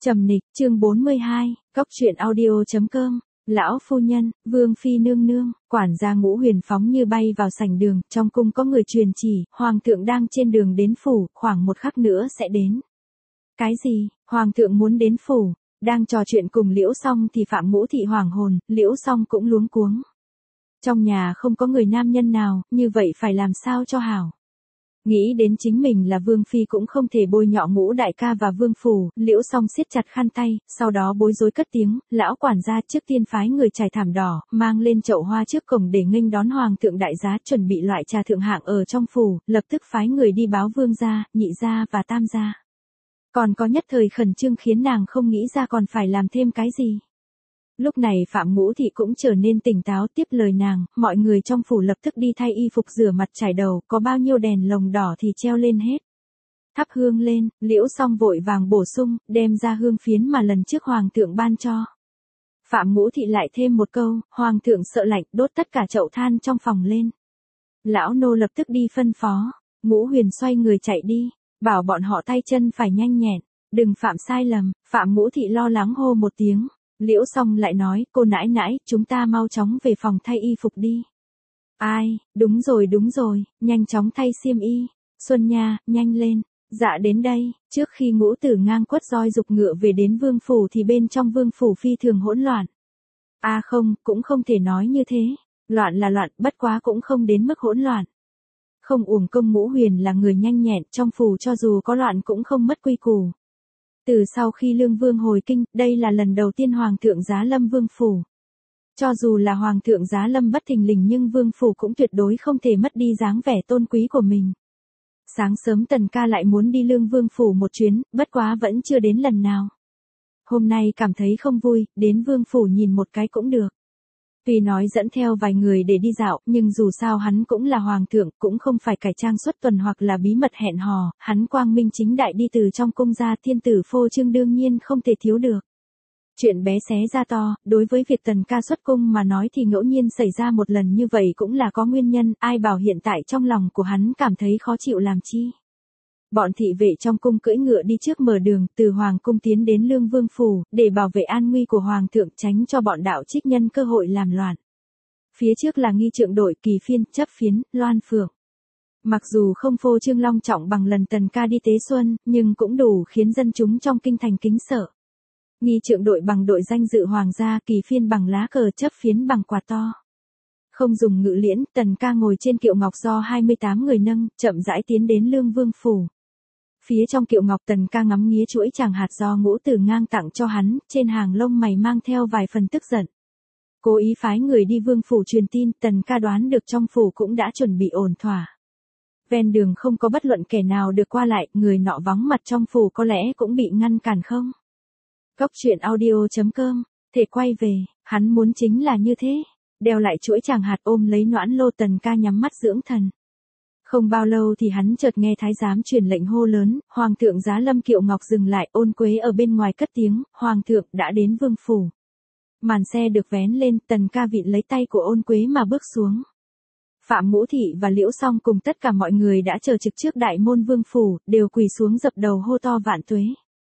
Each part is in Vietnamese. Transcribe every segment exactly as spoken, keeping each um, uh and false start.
Trầm nịch, chương bốn mươi hai, Cóc truyện audio.com, lão phu nhân, vương phi nương nương, quản gia Ngũ Huyền phóng như bay vào sảnh đường, trong cung có người truyền chỉ, hoàng thượng đang trên đường đến phủ, khoảng một khắc nữa sẽ đến. Cái gì, hoàng thượng muốn đến phủ, đang trò chuyện cùng Liễu Song thì Phạm Ngũ Thị hoảng hồn, Liễu Song cũng luống cuống. Trong nhà không có người nam nhân nào, như vậy phải làm sao cho hảo. Nghĩ đến chính mình là vương phi cũng không thể bôi nhọ Ngũ đại ca và vương phủ, Liễu Song siết chặt khăn tay, sau đó bối rối cất tiếng, lão quản gia trước tiên phái người trải thảm đỏ, mang lên chậu hoa trước cổng để nghênh đón hoàng thượng đại giá, chuẩn bị loại trà thượng hạng ở trong phủ, lập tức phái người đi báo vương gia, nhị gia và tam gia. Còn có nhất thời khẩn trương khiến nàng không nghĩ ra còn phải làm thêm cái gì. Lúc này Phạm Ngũ Thị cũng trở nên tỉnh táo, tiếp lời nàng, mọi người trong phủ lập tức đi thay y phục rửa mặt trải đầu, có bao nhiêu đèn lồng đỏ thì treo lên hết. Thắp hương lên, Liễu Song vội vàng bổ sung, đem ra hương phiến mà lần trước hoàng thượng ban cho. Phạm Ngũ Thị lại thêm một câu, hoàng thượng sợ lạnh, đốt tất cả chậu than trong phòng lên. Lão nô lập tức đi phân phó, Ngũ Huyền xoay người chạy đi, bảo bọn họ tay chân phải nhanh nhẹn, đừng phạm sai lầm. Phạm Ngũ Thị lo lắng hô một tiếng. Liễu Song lại nói, cô nãi nãi, chúng ta mau chóng về phòng thay y phục đi. Ai, đúng rồi đúng rồi, nhanh chóng thay xiêm y. Xuân Nha, nhanh lên. Dạ đến đây, trước khi Ngũ tử ngang quất roi dục ngựa về đến vương phủ thì bên trong vương phủ phi thường hỗn loạn. À không, cũng không thể nói như thế. Loạn là loạn, bất quá cũng không đến mức hỗn loạn. Không uổng công Ngũ Huyền là người nhanh nhẹn, trong phủ cho dù có loạn cũng không mất quy củ. Từ sau khi Lương Vương hồi kinh, đây là lần đầu tiên Hoàng thượng giá lâm vương phủ. Cho dù là Hoàng thượng giá lâm bất thình lình nhưng vương phủ cũng tuyệt đối không thể mất đi dáng vẻ tôn quý của mình. Sáng sớm Tần ca lại muốn đi Lương Vương phủ một chuyến, bất quá vẫn chưa đến lần nào. Hôm nay cảm thấy không vui, đến vương phủ nhìn một cái cũng được. Tuy nói dẫn theo vài người để đi dạo, nhưng dù sao hắn cũng là hoàng thượng, cũng không phải cải trang xuất tuần hoặc là bí mật hẹn hò, hắn quang minh chính đại đi từ trong cung ra, thiên tử phô trương đương nhiên không thể thiếu được. Chuyện bé xé ra to, đối với việc Tần ca xuất cung mà nói thì ngẫu nhiên xảy ra một lần như vậy cũng là có nguyên nhân, ai bảo hiện tại trong lòng của hắn cảm thấy khó chịu làm chi. Bọn thị vệ trong cung cưỡi ngựa đi trước mở đường, từ hoàng cung tiến đến Lương Vương phủ, để bảo vệ an nguy của hoàng thượng, tránh cho bọn đạo trích nhân cơ hội làm loạn. Phía trước là nghi trượng đội, kỳ phiên, chấp phiến, loan phượng. Mặc dù không phô trương long trọng bằng lần Tần ca đi tế xuân, nhưng cũng đủ khiến dân chúng trong kinh thành kính sợ. Nghi trượng đội bằng đội danh dự hoàng gia, kỳ phiên bằng lá cờ, chấp phiến bằng quạt to. Không dùng ngự liễn, Tần ca ngồi trên kiệu ngọc do hai mươi tám người nâng, chậm rãi tiến đến Lương Vương phủ. Phía trong kiệu ngọc Tần ca ngắm nghía chuỗi tràng hạt do Ngũ tử ngang tặng cho hắn, trên hàng lông mày mang theo vài phần tức giận. Cố ý phái người đi vương phủ truyền tin, Tần ca đoán được trong phủ cũng đã chuẩn bị ổn thỏa. Ven đường không có bất luận kẻ nào được qua lại, người nọ vắng mặt trong phủ có lẽ cũng bị ngăn cản không. Cóc truyện audio.com, thể quay về, hắn muốn chính là như thế. Đeo lại chuỗi tràng hạt ôm lấy noãn lô, Tần ca nhắm mắt dưỡng thần. Không bao lâu thì hắn chợt nghe thái giám truyền lệnh hô lớn, hoàng thượng giá lâm. Kiệu ngọc dừng lại, Ôn Quế ở bên ngoài cất tiếng, hoàng thượng đã đến vương phủ. Màn xe được vén lên, Tần ca vịn lấy tay của Ôn Quế mà bước xuống. Phạm Ngũ Thị và Liễu Song cùng tất cả mọi người đã chờ trực trước đại môn vương phủ, đều quỳ xuống dập đầu hô to vạn tuế.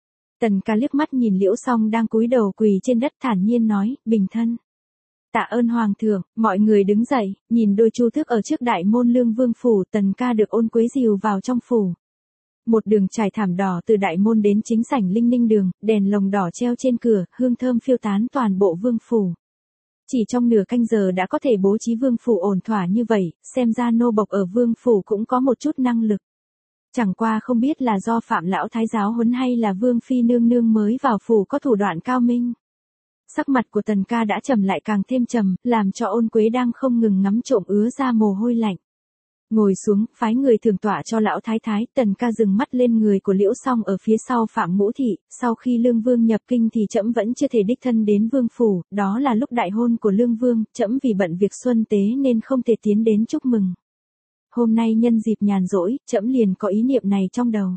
Tần ca liếc mắt nhìn Liễu Song đang cúi đầu quỳ trên đất, thản nhiên nói, bình thân. Tạ ơn hoàng thượng. Mọi người đứng dậy, nhìn đôi chu thước ở trước đại môn Lương Vương phủ, Tần ca được Ôn Quế dìu vào trong phủ. Một đường trải thảm đỏ từ đại môn đến chính sảnh Linh Ninh đường, đèn lồng đỏ treo trên cửa, hương thơm phiêu tán toàn bộ vương phủ. Chỉ trong nửa canh giờ đã có thể bố trí vương phủ ổn thỏa như vậy, xem ra nô bộc ở vương phủ cũng có một chút năng lực. Chẳng qua không biết là do Phạm lão thái giáo huấn hay là vương phi nương nương mới vào phủ có thủ đoạn cao minh. Sắc mặt của Tần ca đã trầm lại càng thêm trầm, làm cho Ôn Quế đang không ngừng ngắm trộm ứa ra mồ hôi lạnh. Ngồi xuống, phái người thưởng tọa cho lão thái thái, Tần ca dừng mắt lên người của Liễu Song ở phía sau Phạm Ngũ Thị, sau khi Lương Vương nhập kinh thì trẫm vẫn chưa thể đích thân đến vương phủ, đó là lúc đại hôn của Lương Vương, trẫm vì bận việc xuân tế nên không thể tiến đến chúc mừng. Hôm nay nhân dịp nhàn rỗi, trẫm liền có ý niệm này trong đầu.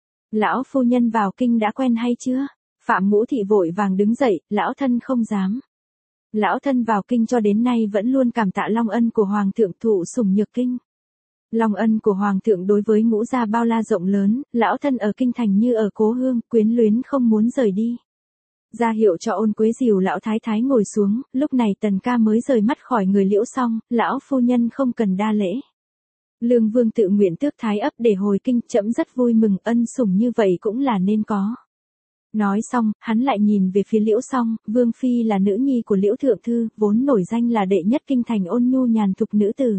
Lão phu nhân vào kinh đã quen hay chưa? Phạm Ngũ Thị vội vàng đứng dậy, lão thân không dám. Lão thân vào kinh cho đến nay vẫn luôn cảm tạ long ân của hoàng thượng, thụ sủng nhược kinh. Long ân của hoàng thượng đối với Ngũ gia bao la rộng lớn, lão thân ở kinh thành như ở cố hương, quyến luyến không muốn rời đi. Ra hiệu cho Ôn Quế dìu lão thái thái ngồi xuống, lúc này Tần ca mới rời mắt khỏi người Liễu Song, lão phu nhân không cần đa lễ. Lương Vương tự nguyện tước thái ấp để hồi kinh, trẫm rất vui mừng, ân sủng như vậy cũng là nên có. Nói xong, hắn lại nhìn về phía Liễu Song, Vương phi là nữ nhi của Liễu thượng thư, vốn nổi danh là đệ nhất kinh thành ôn nhu nhàn thục nữ tử.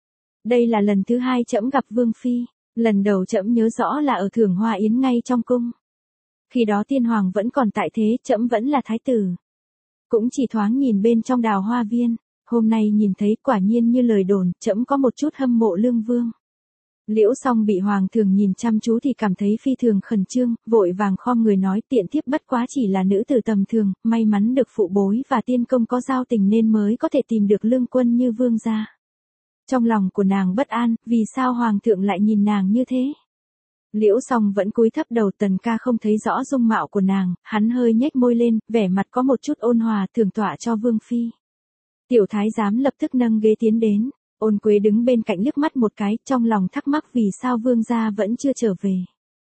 Đây là lần thứ hai trẫm gặp Vương phi, lần đầu trẫm nhớ rõ là ở thưởng hoa yến ngay trong cung. Khi đó tiên hoàng vẫn còn tại thế, trẫm vẫn là thái tử. Cũng chỉ thoáng nhìn bên trong đào hoa viên, hôm nay nhìn thấy quả nhiên như lời đồn, trẫm có một chút hâm mộ Lương Vương. Liễu Song bị hoàng thường nhìn chăm chú thì cảm thấy phi thường khẩn trương, vội vàng khom người nói tiện thiếp bất quá chỉ là nữ tử tầm thường, may mắn được phụ bối và tiên công có giao tình nên mới có thể tìm được lương quân như vương gia. Trong lòng của nàng bất an, vì sao hoàng thượng lại nhìn nàng như thế? Liễu Song vẫn cúi thấp đầu, Tần ca không thấy rõ dung mạo của nàng, hắn hơi nhếch môi lên, vẻ mặt có một chút ôn hòa, thưởng tọa cho Vương phi. Tiểu thái giám lập tức nâng ghế tiến đến, Ôn Quế đứng bên cạnh liếc mắt một cái, trong lòng thắc mắc vì sao vương gia vẫn chưa trở về.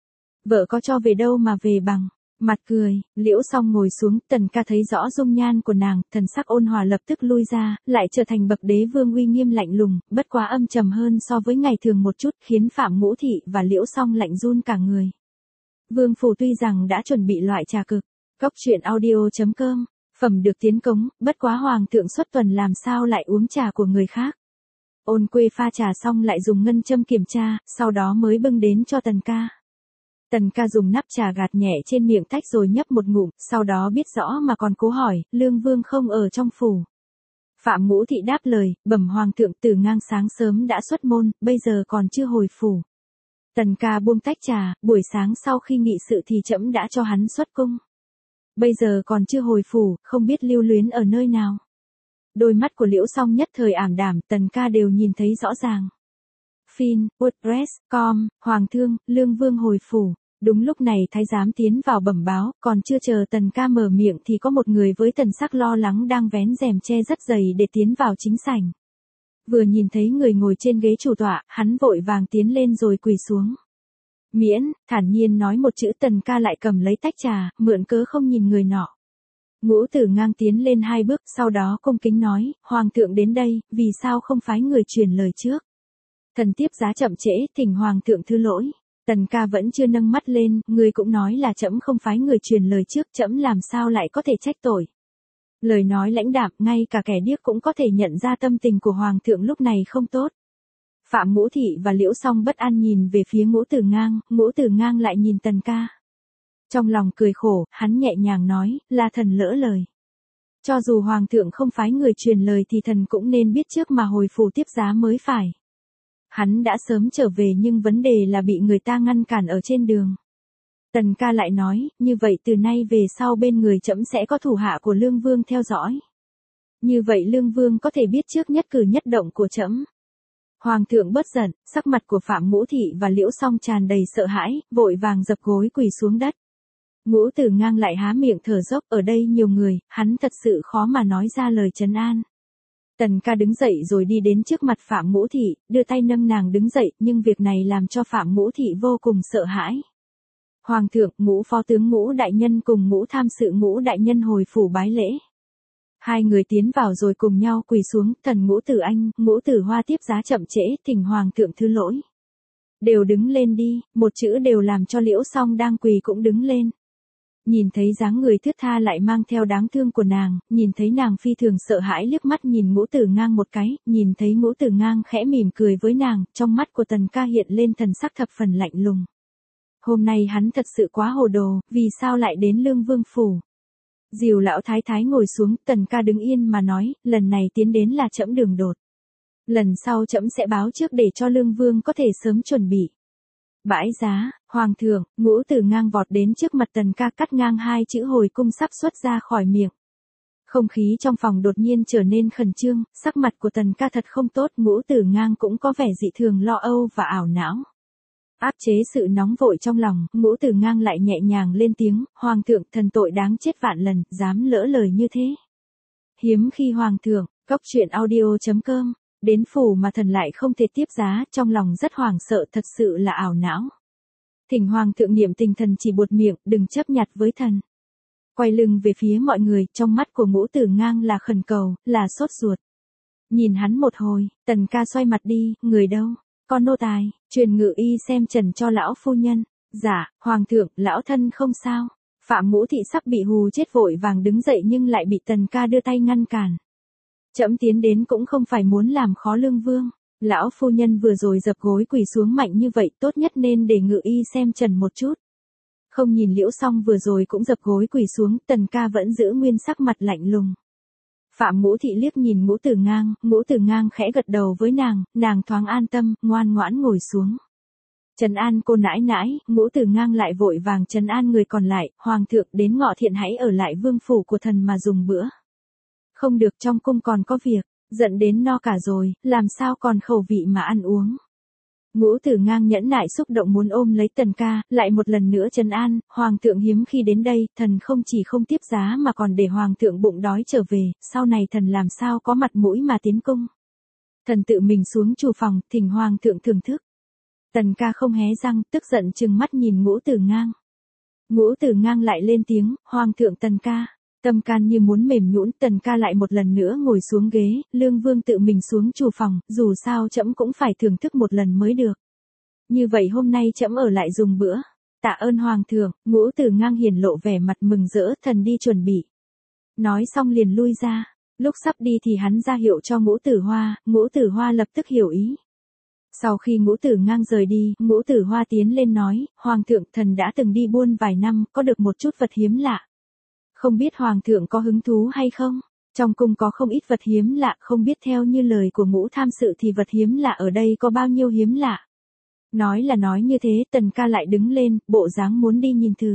Vợ có cho về đâu mà về bằng, mặt cười, Liễu Song ngồi xuống, Tần ca thấy rõ dung nhan của nàng, thần sắc ôn hòa lập tức lui ra, lại trở thành bậc đế vương uy nghiêm lạnh lùng, bất quá âm trầm hơn so với ngày thường một chút, khiến Phạm Ngũ Thị và Liễu Song lạnh run cả người. Vương phủ tuy rằng đã chuẩn bị loại trà cực, cốc truyện audio chấm com, phẩm được tiến cống, bất quá hoàng thượng xuất tuần làm sao lại uống trà của người khác. Ôn Quế pha trà xong lại dùng ngân châm kiểm tra, sau đó mới bưng đến cho Tần ca. Tần ca dùng nắp trà gạt nhẹ trên miệng tách rồi nhấp một ngụm, sau đó biết rõ mà còn cố hỏi, Lương Vương không ở trong phủ. Phạm Ngũ Thị đáp lời, bẩm hoàng thượng, Tử Ngang sáng sớm đã xuất môn, bây giờ còn chưa hồi phủ. Tần ca buông tách trà, buổi sáng sau khi nghị sự thì trẫm đã cho hắn xuất cung. Bây giờ còn chưa hồi phủ, không biết lưu luyến ở nơi nào. Đôi mắt của Liễu Song nhất thời ảm đạm, Tần ca đều nhìn thấy rõ ràng. Fin, WordPress, com, Hoàng thương, Lương Vương hồi phủ. Đúng lúc này thái giám tiến vào bẩm báo, còn chưa chờ Tần ca mở miệng thì có một người với thần sắc lo lắng đang vén rèm che rất dày để tiến vào chính sảnh. Vừa nhìn thấy người ngồi trên ghế chủ tọa, hắn vội vàng tiến lên rồi quỳ xuống. Miễn, thản nhiên nói một chữ, Tần ca lại cầm lấy tách trà, mượn cớ không nhìn người nọ. Ngũ Tử Ngang tiến lên hai bước, sau đó cung kính nói, hoàng thượng đến đây, vì sao không phái người truyền lời trước? Thần tiếp giá chậm trễ, thỉnh hoàng thượng thứ lỗi. Tần ca vẫn chưa nâng mắt lên, người cũng nói là trẫm không phái người truyền lời trước, trẫm làm sao lại có thể trách tội. Lời nói lãnh đạm, ngay cả kẻ điếc cũng có thể nhận ra tâm tình của hoàng thượng lúc này không tốt. Phạm Ngũ Thị và Liễu Song bất an nhìn về phía Ngũ Tử Ngang, Ngũ Tử Ngang lại nhìn Tần ca. Trong lòng cười khổ, hắn nhẹ nhàng nói, là thần lỡ lời. Cho dù hoàng thượng không phái người truyền lời thì thần cũng nên biết trước mà hồi phủ tiếp giá mới phải. Hắn đã sớm trở về nhưng vấn đề là bị người ta ngăn cản ở trên đường. Tần ca lại nói, như vậy từ nay về sau bên người trẫm sẽ có thủ hạ của Lương Vương theo dõi. Như vậy Lương Vương có thể biết trước nhất cử nhất động của trẫm. Hoàng thượng bớt giận, sắc mặt của Phạm Ngũ Thị và Liễu Song tràn đầy sợ hãi, vội vàng dập gối quỳ xuống đất. Ngũ Tử Ngang lại há miệng thở dốc, ở đây nhiều người, hắn thật sự khó mà nói ra lời trấn an. Tần ca đứng dậy rồi đi đến trước mặt Phạm Ngũ Thị, đưa tay nâng nàng đứng dậy, nhưng việc này làm cho Phạm Ngũ Thị vô cùng sợ hãi. Hoàng thượng, Ngũ phó tướng Ngũ đại nhân cùng Ngũ tham sự Ngũ đại nhân hồi phủ bái lễ. Hai người tiến vào rồi cùng nhau quỳ xuống, thần Ngũ Tử Anh, Ngũ Tử Hoa tiếp giá chậm trễ, thỉnh hoàng thượng thứ lỗi. Đều đứng lên đi, một chữ đều làm cho Liễu Song đang quỳ cũng đứng lên. Nhìn thấy dáng người thướt tha lại mang theo đáng thương của nàng, nhìn thấy nàng phi thường sợ hãi liếc mắt nhìn Ngũ Tử Ngang một cái, nhìn thấy Ngũ Tử Ngang khẽ mỉm cười với nàng, trong mắt của Tần ca hiện lên thần sắc thập phần lạnh lùng. Hôm nay hắn thật sự quá hồ đồ, vì sao lại đến Lương Vương phủ? Dìu lão thái thái ngồi xuống, Tần ca đứng yên mà nói, lần này tiến đến là trẫm đường đột. Lần sau trẫm sẽ báo trước để cho Lương Vương có thể sớm chuẩn bị. Bãi giá, hoàng thượng, Ngũ Tử Ngang vọt đến trước mặt Tần ca, cắt ngang hai chữ hồi cung sắp xuất ra khỏi miệng. Không khí trong phòng đột nhiên trở nên khẩn trương, sắc mặt của Tần ca thật không tốt, Ngũ Tử Ngang cũng có vẻ dị thường lo âu và ảo não. Áp chế sự nóng vội trong lòng, Ngũ Tử Ngang lại nhẹ nhàng lên tiếng, hoàng thượng, thần tội đáng chết vạn lần, dám lỡ lời như thế. Hiếm khi hoàng thượng, cốc truyện audio chấm com Đến phủ mà thần lại không thể tiếp giá, trong lòng rất hoảng sợ, thật sự là ảo não. Thỉnh hoàng thượng niệm tình, thần chỉ buột miệng, đừng chấp nhặt với thần. Quay lưng về phía mọi người, trong mắt của Ngũ Tử Ngang là khẩn cầu, là sốt ruột. Nhìn hắn một hồi, Tần ca xoay mặt đi, người đâu? Con nô tài, truyền ngự y xem trần cho lão phu nhân. Dạ, hoàng thượng, lão thân không sao. Phạm Ngũ Thị sắp bị hù chết vội vàng đứng dậy nhưng lại bị Tần ca đưa tay ngăn cản. Trẫm tiến đến cũng không phải muốn làm khó lương vương. Lão phu nhân vừa rồi dập gối quỳ xuống mạnh như vậy, tốt nhất nên để ngự y xem trần một chút. Không nhìn Liễu Song vừa rồi cũng dập gối quỳ xuống, Tần ca vẫn giữ nguyên sắc mặt lạnh lùng. Phạm Ngũ Thị liếc nhìn Ngũ Tử Ngang, Ngũ Tử Ngang khẽ gật đầu với nàng, nàng thoáng an tâm, ngoan ngoãn ngồi xuống. Trấn an cô nãi nãi, Ngũ Tử Ngang lại vội vàng trấn an người còn lại, hoàng thượng đến Ngọ Thiện hãy ở lại vương phủ của thần mà dùng bữa. Không được, trong cung còn có việc, giận đến no cả rồi, làm sao còn khẩu vị mà ăn uống. Ngũ Tử Ngang nhẫn nại xúc động muốn ôm lấy Tần ca, lại một lần nữa trấn an, hoàng thượng hiếm khi đến đây, thần không chỉ không tiếp giá mà còn để hoàng thượng bụng đói trở về, sau này thần làm sao có mặt mũi mà tiến cung. Thần tự mình xuống chủ phòng, thỉnh hoàng thượng thưởng thức. Tần ca không hé răng, tức giận trừng mắt nhìn Ngũ Tử Ngang. Ngũ Tử Ngang lại lên tiếng, hoàng thượng Tần ca. Tâm can như muốn mềm nhũn, Tần ca lại một lần nữa ngồi xuống ghế, lương vương tự mình xuống chủ phòng, dù sao trẫm cũng phải thưởng thức một lần mới được. Như vậy hôm nay trẫm ở lại dùng bữa. Tạ ơn hoàng thượng. Ngũ Tử Ngang hiển lộ vẻ mặt mừng rỡ, thần đi chuẩn bị. Nói xong liền lui ra. Lúc sắp đi thì hắn ra hiệu cho Ngũ Tử Hoa, Ngũ Tử Hoa lập tức hiểu ý. Sau khi Ngũ Tử Ngang rời đi, Ngũ Tử Hoa tiến lên nói, hoàng thượng, thần đã từng đi buôn vài năm, có được một chút vật hiếm lạ. Không biết hoàng thượng có hứng thú hay không? Trong cung có không ít vật hiếm lạ, không biết theo như lời của Ngũ tham sự thì vật hiếm lạ ở đây có bao nhiêu hiếm lạ. Nói là nói như thế, Tần ca lại đứng lên, bộ dáng muốn đi nhìn thử.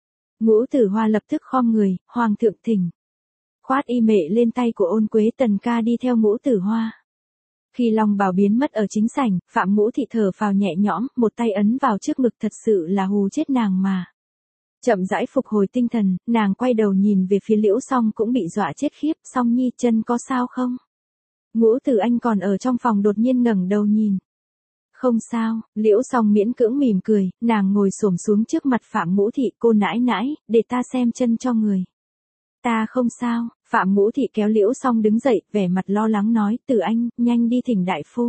Ngũ Tử Hoa lập tức khom người, hoàng thượng thỉnh. Khoát y mệ lên tay của Ôn Quế, Tần ca đi theo Ngũ Tử Hoa. Khi long bào biến mất ở chính sảnh, Phạm Ngũ Thị thở phào nhẹ nhõm, một tay ấn vào trước ngực, thật sự là hù chết nàng mà. Chậm rãi phục hồi tinh thần, nàng quay đầu nhìn về phía Liễu Song cũng bị dọa chết khiếp, Song nhi chân có sao không? Ngũ Tử Anh còn ở trong phòng đột nhiên ngẩng đầu nhìn. Không sao, Liễu Song miễn cưỡng mỉm cười, nàng ngồi xổm xuống trước mặt Phạm Ngũ Thị, cô nãi nãi, để ta xem chân cho người. Ta không sao, Phạm Ngũ Thị kéo Liễu Song đứng dậy, vẻ mặt lo lắng nói, Tử Anh, nhanh đi thỉnh đại phu.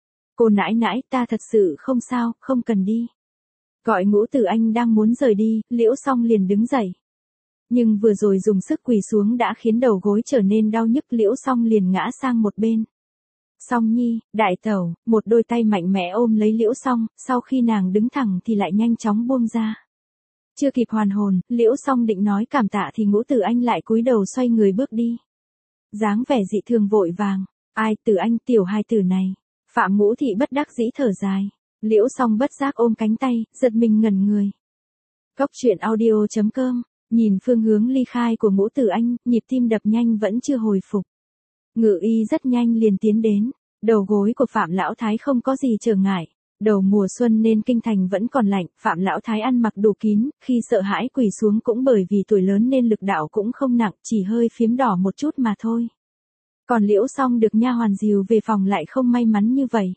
Cô nãi nãi, ta thật sự không sao, không cần đi. Gọi Ngũ Tử Anh đang muốn rời đi, Liễu Song liền đứng dậy. Nhưng vừa rồi dùng sức quỳ xuống đã khiến đầu gối trở nên đau nhức, Liễu Song liền ngã sang một bên. Song nhi, đại tẩu, một đôi tay mạnh mẽ ôm lấy Liễu Song, sau khi nàng đứng thẳng thì lại nhanh chóng buông ra. Chưa kịp hoàn hồn, Liễu Song định nói cảm tạ thì Ngũ Tử Anh lại cúi đầu xoay người bước đi. Dáng vẻ dị thường vội vàng, ai Tử Anh tiểu hai tử này. Phạm Ngũ Thị bất đắc dĩ thở dài. Liễu Song bất giác ôm cánh tay, giật mình ngẩn người. Góc truyện audio chấm com, nhìn phương hướng ly khai của Ngũ Tử Anh, nhịp tim đập nhanh vẫn chưa hồi phục. Ngự y rất nhanh liền tiến đến, đầu gối của Phạm Lão Thái không có gì trở ngại. Đầu mùa xuân nên kinh thành vẫn còn lạnh, Phạm Lão Thái ăn mặc đủ kín, khi sợ hãi quỳ xuống cũng bởi vì tuổi lớn nên lực đạo cũng không nặng, chỉ hơi phím đỏ một chút mà thôi. Còn Liễu Song được nha hoàn dìu về phòng lại không may mắn như vậy.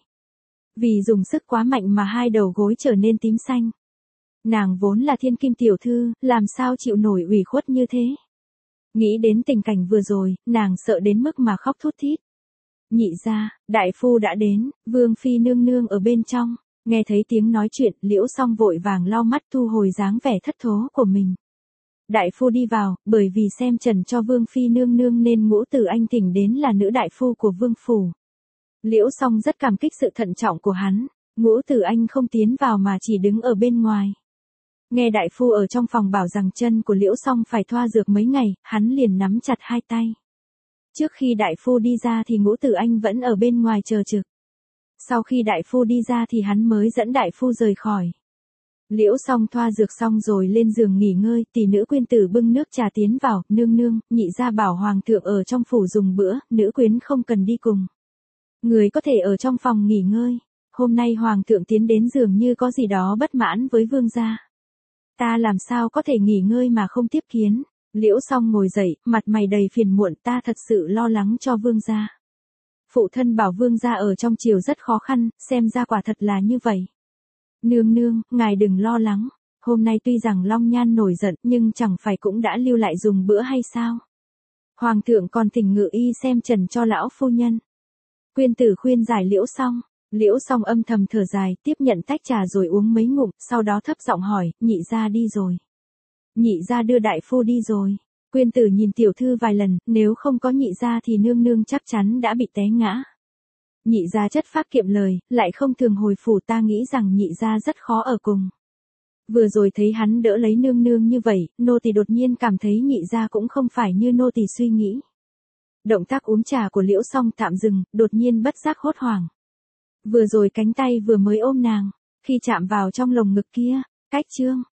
Vì dùng sức quá mạnh mà hai đầu gối trở nên tím xanh. Nàng vốn là thiên kim tiểu thư, làm sao chịu nổi ủy khuất như thế. Nghĩ đến tình cảnh vừa rồi, nàng sợ đến mức mà khóc thút thít. Nhị gia, đại phu đã đến, Vương phi nương nương ở bên trong. Nghe thấy tiếng nói chuyện, Liễu Song vội vàng lau mắt thu hồi dáng vẻ thất thố của mình. Đại phu đi vào, bởi vì xem trần cho Vương phi nương nương nên Ngũ Tử Anh thỉnh đến là nữ đại phu của Vương phủ. Liễu Song rất cảm kích sự thận trọng của hắn, Ngũ Tử Anh không tiến vào mà chỉ đứng ở bên ngoài. Nghe đại phu ở trong phòng bảo rằng chân của Liễu Song phải thoa dược mấy ngày, hắn liền nắm chặt hai tay. Trước khi đại phu đi ra thì Ngũ Tử Anh vẫn ở bên ngoài chờ trực. Sau khi đại phu đi ra thì hắn mới dẫn đại phu rời khỏi. Liễu Song thoa dược xong rồi lên giường nghỉ ngơi, tỷ nữ quyên tử bưng nước trà tiến vào, nương nương, nhị gia bảo hoàng thượng ở trong phủ dùng bữa, nữ quyến không cần đi cùng. Người có thể ở trong phòng nghỉ ngơi, hôm nay hoàng thượng tiến đến dường như có gì đó bất mãn với vương gia. Ta làm sao có thể nghỉ ngơi mà không tiếp kiến. Liễu Song ngồi dậy, mặt mày đầy phiền muộn, ta thật sự lo lắng cho vương gia. Phụ thân bảo vương gia ở trong triều rất khó khăn, xem ra quả thật là như vậy. Nương nương, ngài đừng lo lắng. Hôm nay tuy rằng Long Nhan nổi giận nhưng chẳng phải cũng đã lưu lại dùng bữa hay sao? Hoàng thượng còn thỉnh ngự y xem trần cho lão phu nhân. Quyên tử khuyên giải Liễu Song. Liễu Song âm thầm thở dài, tiếp nhận tách trà rồi uống mấy ngụm, sau đó thấp giọng hỏi, nhị gia đi rồi. Nhị gia đưa đại phu đi rồi. Quyên tử nhìn tiểu thư vài lần, nếu không có nhị gia thì nương nương chắc chắn đã bị té ngã. Nhị gia chất phác kiệm lời, lại không thường hồi phủ, ta nghĩ rằng nhị gia rất khó ở cùng. Vừa rồi thấy hắn đỡ lấy nương nương như vậy, nô tỳ đột nhiên cảm thấy nhị gia cũng không phải như nô tỳ suy nghĩ. Động tác uống trà của Liễu Song tạm dừng, đột nhiên bất giác hốt hoảng. Vừa rồi cánh tay vừa mới ôm nàng, khi chạm vào trong lồng ngực kia, cách trương,